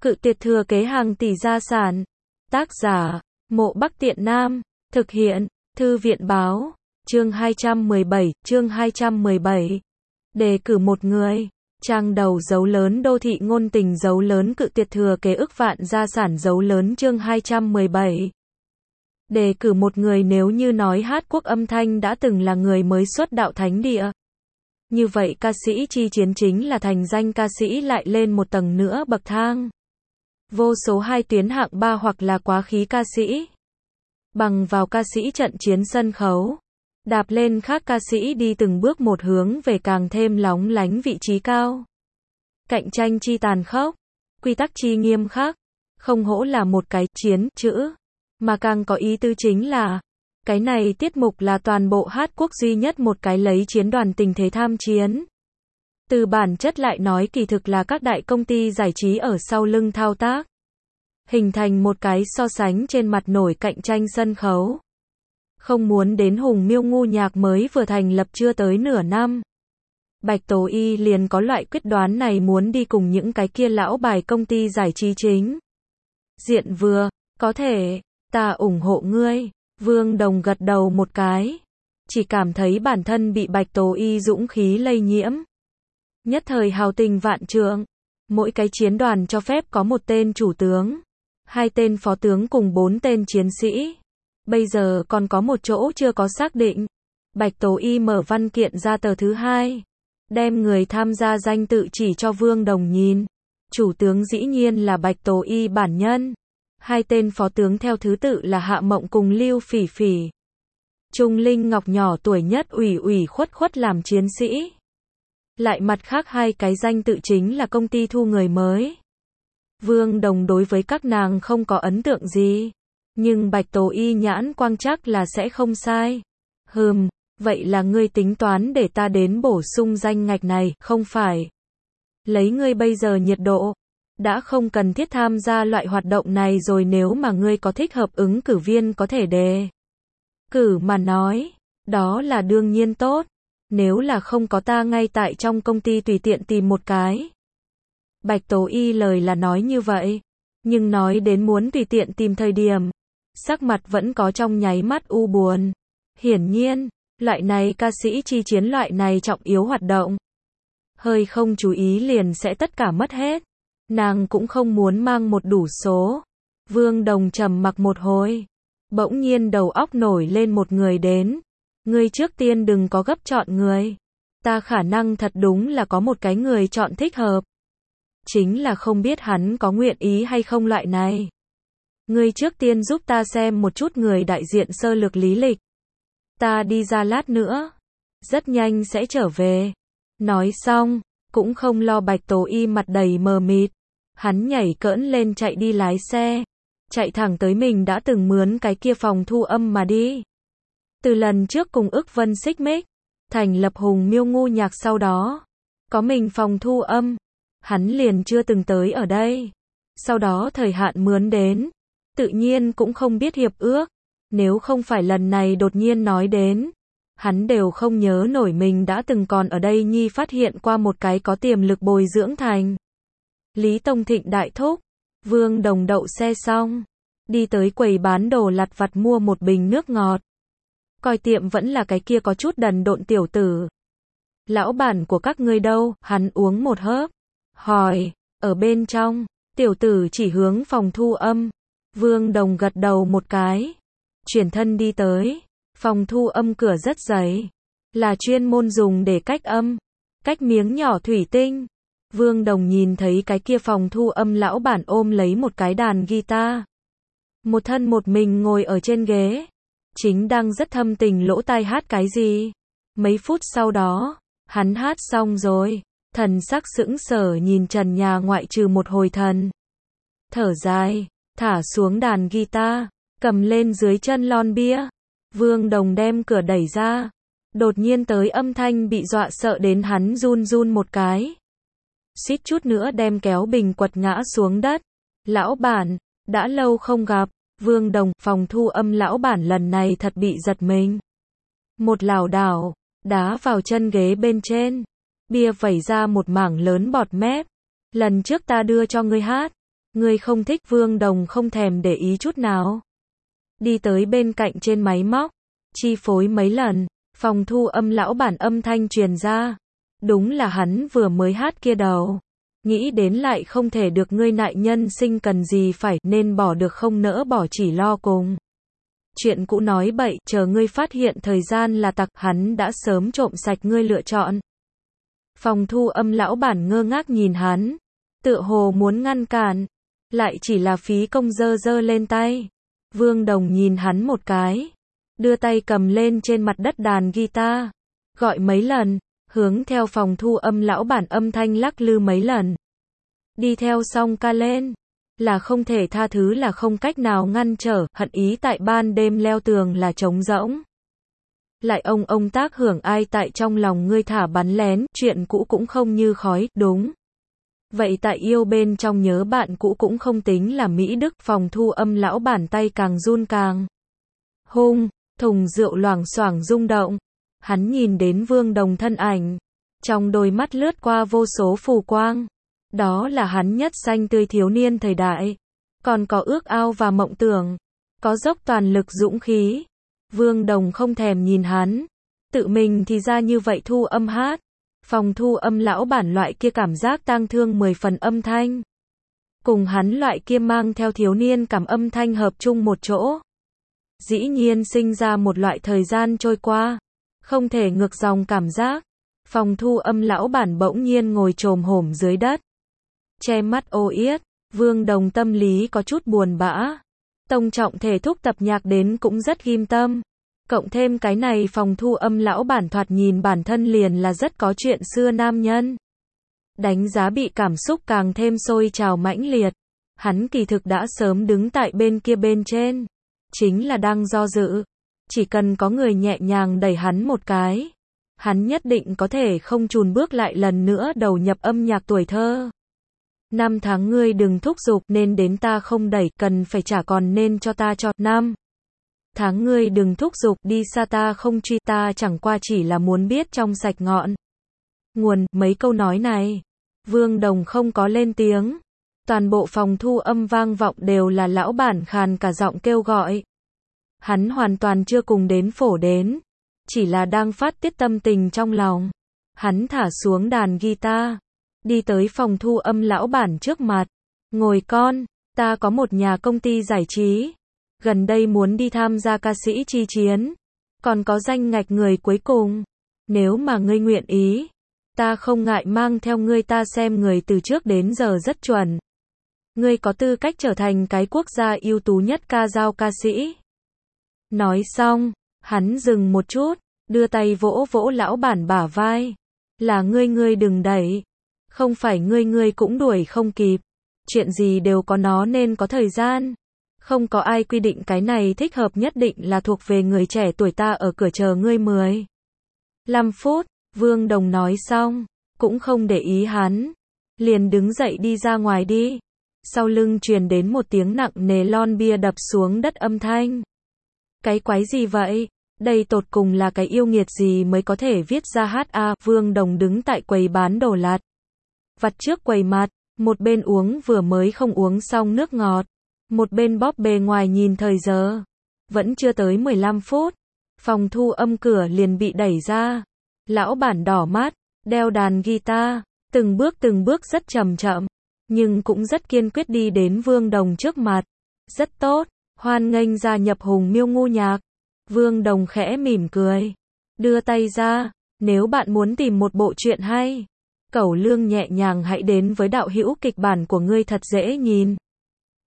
Cự tuyệt thừa kế hàng tỷ gia sản. Tác giả, Mộ Bắc Tiện Nam. Thực hiện, Thư viện Báo. Chương 217. Đề cử một người. Trang đầu dấu lớn đô thị ngôn tình dấu lớn cự tuyệt thừa kế ức vạn gia sản dấu lớn chương 217. Đề cử một người nếu như nói hát quốc âm thanh đã từng là người mới xuất đạo thánh địa. Như vậy ca sĩ Chi Chiến chính là thành danh ca sĩ lại lên một tầng nữa bậc thang. Vô số hai tuyến hạng ba hoặc là quá khí ca sĩ. Bằng vào ca sĩ trận chiến sân khấu. Đạp lên khác ca sĩ đi từng bước một hướng về càng thêm lóng lánh vị trí cao. Cạnh tranh chi tàn khốc. Quy tắc chi nghiêm khắc. Không hổ là một cái chiến chữ. Mà càng có ý tứ chính là cái này tiết mục là toàn bộ hát quốc duy nhất một cái lấy chiến đoàn tình thế tham chiến. Từ bản chất lại nói kỳ thực là các đại công ty giải trí ở sau lưng thao tác. Hình thành một cái so sánh trên mặt nổi cạnh tranh sân khấu. Không muốn đến Hùng Miêu ngu nhạc mới vừa thành lập chưa tới nửa năm. Bạch Tố Y liền có loại quyết đoán này muốn đi cùng những cái kia lão bài công ty giải trí chính. Diện vừa, có thể, ta ủng hộ ngươi. Vương Đồng gật đầu một cái. Chỉ cảm thấy bản thân bị Bạch Tố Y dũng khí lây nhiễm. Nhất thời hào tình vạn trượng. Mỗi cái chiến đoàn cho phép có một tên chủ tướng, 2 tên phó tướng cùng 4 tên chiến sĩ. Bây giờ còn có một chỗ chưa có xác định. Bạch Tố Y mở văn kiện ra tờ thứ 2. Đem người tham gia danh tự chỉ cho Vương Đồng nhìn. Chủ tướng dĩ nhiên là Bạch Tố Y bản nhân. 2 tên phó tướng theo thứ tự là Hạ Mộng cùng Lưu Phỉ Phỉ. Trung Linh Ngọc nhỏ tuổi nhất ủy khuất làm chiến sĩ. Lại mặt khác 2 cái danh tự chính là công ty thu người mới. Vương Đồng đối với các nàng không có ấn tượng gì. Nhưng Bạch Tố Y nhãn quang chắc là sẽ không sai. Vậy là ngươi tính toán để ta đến bổ sung danh ngạch này, không phải? Lấy ngươi bây giờ nhiệt độ, đã không cần thiết tham gia loại hoạt động này rồi nếu mà ngươi có thích hợp ứng cử viên có thể đề cử mà nói, đó là đương nhiên tốt. Nếu là không có ta ngay tại trong công ty tùy tiện tìm một cái. Bạch Tố Y lời là nói như vậy, nhưng nói đến muốn tùy tiện tìm thời điểm, sắc mặt vẫn có trong nháy mắt u buồn. Hiển nhiên, loại này ca sĩ chi chiến loại này trọng yếu hoạt động. Hơi không chú ý liền sẽ tất cả mất hết. Nàng cũng không muốn mang một đủ số. Vương Đồng trầm mặc một hồi. Bỗng nhiên đầu óc nổi lên một người đến. Ngươi trước tiên đừng có gấp chọn người. Ta khả năng thật đúng là có một cái người chọn thích hợp. Chính là không biết hắn có nguyện ý hay không loại này. Ngươi trước tiên giúp ta xem một chút người đại diện sơ lược lý lịch. Ta đi ra lát nữa. Rất nhanh sẽ trở về. Nói xong, cũng không lo Bạch Tố Y mặt đầy mờ mịt. Hắn nhảy cỡn lên chạy đi lái xe. Chạy thẳng tới mình đã từng mướn cái kia phòng thu âm mà đi. Từ lần trước cùng ức vân xích mích, thành lập Hùng Miêu ngu nhạc sau đó. Có mình phòng thu âm. Hắn liền chưa từng tới ở đây. Sau đó thời hạn mướn đến. Tự nhiên cũng không biết hiệp ước. Nếu không phải lần này đột nhiên nói đến. Hắn đều không nhớ nổi mình đã từng còn ở đây nhi phát hiện qua một cái có tiềm lực bồi dưỡng thành. Lý Tông Thịnh đại thúc. Vương Đồng đậu xe xong. Đi tới quầy bán đồ lặt vặt mua một bình nước ngọt. Coi tiệm vẫn là cái kia có chút đần độn tiểu tử. Lão bản của các ngươi đâu? Hắn uống một hớp. Hỏi, ở bên trong. Tiểu tử chỉ hướng phòng thu âm. Vương Đồng gật đầu một cái. Chuyển thân đi tới. Phòng thu âm cửa rất dày. Là chuyên môn dùng để cách âm. Cách miếng nhỏ thủy tinh. Vương Đồng nhìn thấy cái kia phòng thu âm lão bản ôm lấy một cái đàn guitar. Một thân một mình ngồi ở trên ghế. Chính đang rất thâm tình lỗ tai hát cái gì. Mấy phút sau đó, hắn hát xong rồi. Thần sắc sững sờ nhìn trần nhà ngoại trừ một hồi thần. Thở dài, thả xuống đàn guitar, cầm lên dưới chân lon bia. Vương Đồng đem cửa đẩy ra. Đột nhiên tới âm thanh bị dọa sợ đến hắn run run một cái. Suýt chút nữa đem kéo bình quật ngã xuống đất. Lão bản, đã lâu không gặp. Vương Đồng, phòng thu âm lão bản lần này thật bị giật mình. Một lảo đảo, đá vào chân ghế bên trên. Bia vẩy ra một mảng lớn bọt mép. Lần trước ta đưa cho ngươi hát. Ngươi không thích? Vương Đồng không thèm để ý chút nào. Đi tới bên cạnh trên máy móc, chi phối mấy lần, phòng thu âm lão bản âm thanh truyền ra. Đúng là hắn vừa mới hát kia đầu. Nghĩ đến lại không thể được, ngươi nại nhân sinh cần gì phải, nên bỏ được không nỡ bỏ, chỉ lo cùng. Chuyện cũ nói bậy, chờ ngươi phát hiện thời gian là tặc, hắn đã sớm trộm sạch ngươi lựa chọn. Phòng thu âm lão bản ngơ ngác nhìn hắn, tựa hồ muốn ngăn cản, lại chỉ là phí công, giơ giơ lên tay. Vương Đồng nhìn hắn một cái, đưa tay cầm lên trên mặt đất đàn guitar, gọi mấy lần, hướng theo phòng thu âm lão bản âm thanh lắc lư mấy lần. Đi theo xong ca lên, là không thể tha thứ, là không cách nào ngăn trở, hận ý tại ban đêm leo tường là trống rỗng. Lại ông tác hưởng ai tại trong lòng ngươi thả bắn lén, chuyện cũ cũng không như khói, đúng. Vậy tại yêu bên trong nhớ bạn cũ cũng không tính là mỹ đức. Phòng thu âm lão bản tay càng run càng hung, thùng rượu loảng xoảng rung động. Hắn nhìn đến Vương Đồng thân ảnh, trong đôi mắt lướt qua vô số phù quang. Đó là hắn nhất xanh tươi thiếu niên thời đại, còn có ước ao và mộng tưởng, có dốc toàn lực dũng khí. Vương Đồng không thèm nhìn hắn, tự mình thì ra như vậy thu âm hát. Phòng thu âm lão bản loại kia cảm giác tang thương 10 phần âm thanh, cùng hắn loại kia mang theo thiếu niên cảm âm thanh hợp chung một chỗ. Dĩ nhiên sinh ra một loại thời gian trôi qua, không thể ngược dòng cảm giác. Phòng thu âm lão bản bỗng nhiên ngồi chồm hổm dưới đất, che mắt ô yết. Vương Đồng tâm lý có chút buồn bã. Tông trọng thể thúc tập nhạc đến cũng rất ghim tâm. Cộng thêm cái này phòng thu âm lão bản thoạt nhìn bản thân liền là rất có chuyện xưa nam nhân. Đánh giá bị cảm xúc càng thêm sôi trào mãnh liệt. Hắn kỳ thực đã sớm đứng tại bên kia bên trên. Chính là đang do dự. Chỉ cần có người nhẹ nhàng đẩy hắn một cái, hắn nhất định có thể không chùn bước lại lần nữa đầu nhập âm nhạc tuổi thơ. Năm tháng ngươi đừng thúc giục, nên đến ta không đẩy, cần phải trả còn nên cho ta cho. Năm tháng ngươi đừng thúc giục, đi xa ta không truy, ta chẳng qua chỉ là muốn biết trong sạch ngọn nguồn. Mấy câu nói này, Vương Đồng không có lên tiếng. Toàn bộ phòng thu âm vang vọng đều là lão bản khàn cả giọng kêu gọi. Hắn hoàn toàn chưa cùng đến phổ đến, chỉ là đang phát tiết tâm tình trong lòng. Hắn thả xuống đàn guitar, đi tới phòng thu âm lão bản trước mặt. Ngồi con, ta có một nhà công ty giải trí, gần đây muốn đi tham gia ca sĩ chi chiến, còn có danh ngạch người cuối cùng. Nếu mà ngươi nguyện ý, ta không ngại mang theo ngươi, ta xem người từ trước đến giờ rất chuẩn. Ngươi có tư cách trở thành cái quốc gia ưu tú nhất ca dao ca sĩ. Nói xong, hắn dừng một chút, đưa tay vỗ vỗ lão bản bả vai. Là ngươi đừng đẩy. Không phải ngươi cũng đuổi không kịp. Chuyện gì đều có nó nên có thời gian. Không có ai quy định cái này thích hợp nhất định là thuộc về người trẻ tuổi, ta ở cửa chờ ngươi 15 phút. Vương Đồng nói xong, cũng không để ý hắn, liền đứng dậy đi ra ngoài đi. Sau lưng truyền đến một tiếng nặng nề lon bia đập xuống đất âm thanh. Cái quái gì vậy? Đây tột cùng là cái yêu nghiệt gì mới có thể viết ra hát a? Vương Đồng đứng tại quầy bán đồ lặt vặt trước quầy mặt, một bên uống vừa mới không uống xong nước ngọt, một bên bóp bề ngoài nhìn thời giờ. Vẫn chưa tới 15 phút, phòng thu âm cửa liền bị đẩy ra. Lão bản đỏ mắt, đeo đàn guitar, từng bước rất chậm chậm, nhưng cũng rất kiên quyết đi đến Vương Đồng trước mặt. Rất tốt, hoan nghênh gia nhập Hùng Miêu Ngu Nhạc. Vương Đồng khẽ mỉm cười, đưa tay ra. Nếu bạn muốn tìm một bộ truyện hay, cẩu lương nhẹ nhàng, hãy đến với đạo hữu kịch bản của ngươi thật dễ nhìn.